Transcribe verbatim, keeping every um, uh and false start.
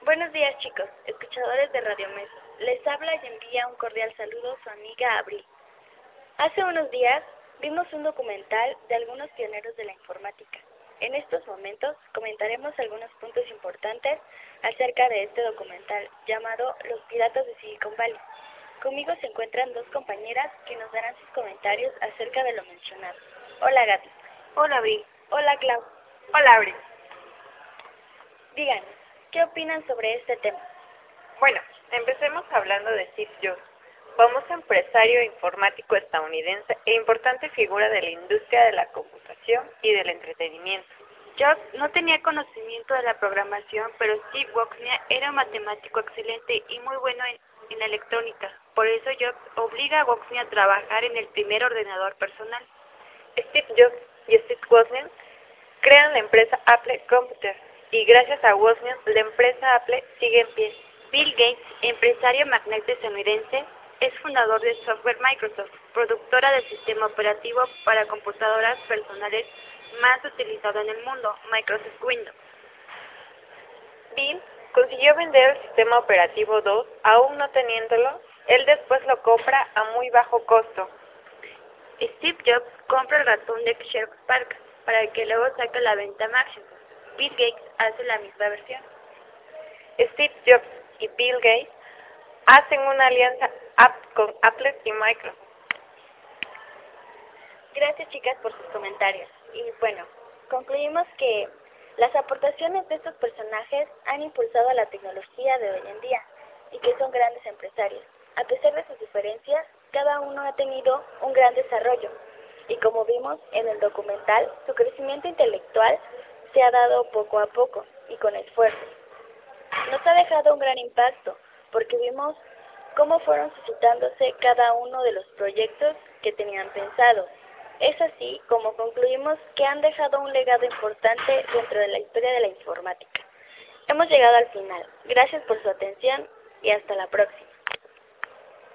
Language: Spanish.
Buenos días, chicos, escuchadores de Radio Mes. Les habla y envía un cordial saludo su amiga Abril. Hace unos días vimos un documental de algunos pioneros de la informática. En estos momentos comentaremos algunos puntos importantes acerca de este documental llamado Los Piratas de Silicon Valley. Conmigo se encuentran dos compañeras que nos darán sus comentarios acerca de lo mencionado. Hola, Gaby. Hola, Abril. Hola, Clau. Hola, Abril. Díganos, ¿qué opinan sobre este tema? Bueno, empecemos hablando de Steve Jobs, famoso empresario informático estadounidense e importante figura de la industria de la computación y del entretenimiento. Jobs no tenía conocimiento de la programación, pero Steve Wozniak era un matemático excelente y muy bueno en, en electrónica. Por eso Jobs obliga a Wozniak a trabajar en el primer ordenador personal. Steve Jobs y Steve Wozniak crean la empresa Apple Computer y gracias a Wozniak la empresa Apple sigue en pie. Bill Gates, empresario magnate estadounidense, es fundador de Software Microsoft, productora del sistema operativo para computadoras personales más utilizado en el mundo, Microsoft Windows. Bill consiguió vender el sistema operativo dos, aún no teniéndolo, él después lo compra a muy bajo costo. Steve Jobs compra el ratón de Sherlock Park para que luego saque la venta a Macintosh. Bill Gates hace la misma versión. Steve Jobs y Bill Gates hacen una alianza con Apple y Microsoft. Gracias, chicas, por sus comentarios. Y bueno, concluimos que las aportaciones de estos personajes han impulsado a la tecnología de hoy en día y que son grandes empresarios. A pesar de sus diferencias, cada uno ha tenido un gran desarrollo y como vimos en el documental, su crecimiento intelectual se ha dado poco a poco y con esfuerzo. Nos ha dejado un gran impacto porque vimos cómo fueron suscitándose cada uno de los proyectos que tenían pensados. Es así como concluimos que han dejado un legado importante dentro de la historia de la informática. Hemos llegado al final. Gracias por su atención y hasta la próxima.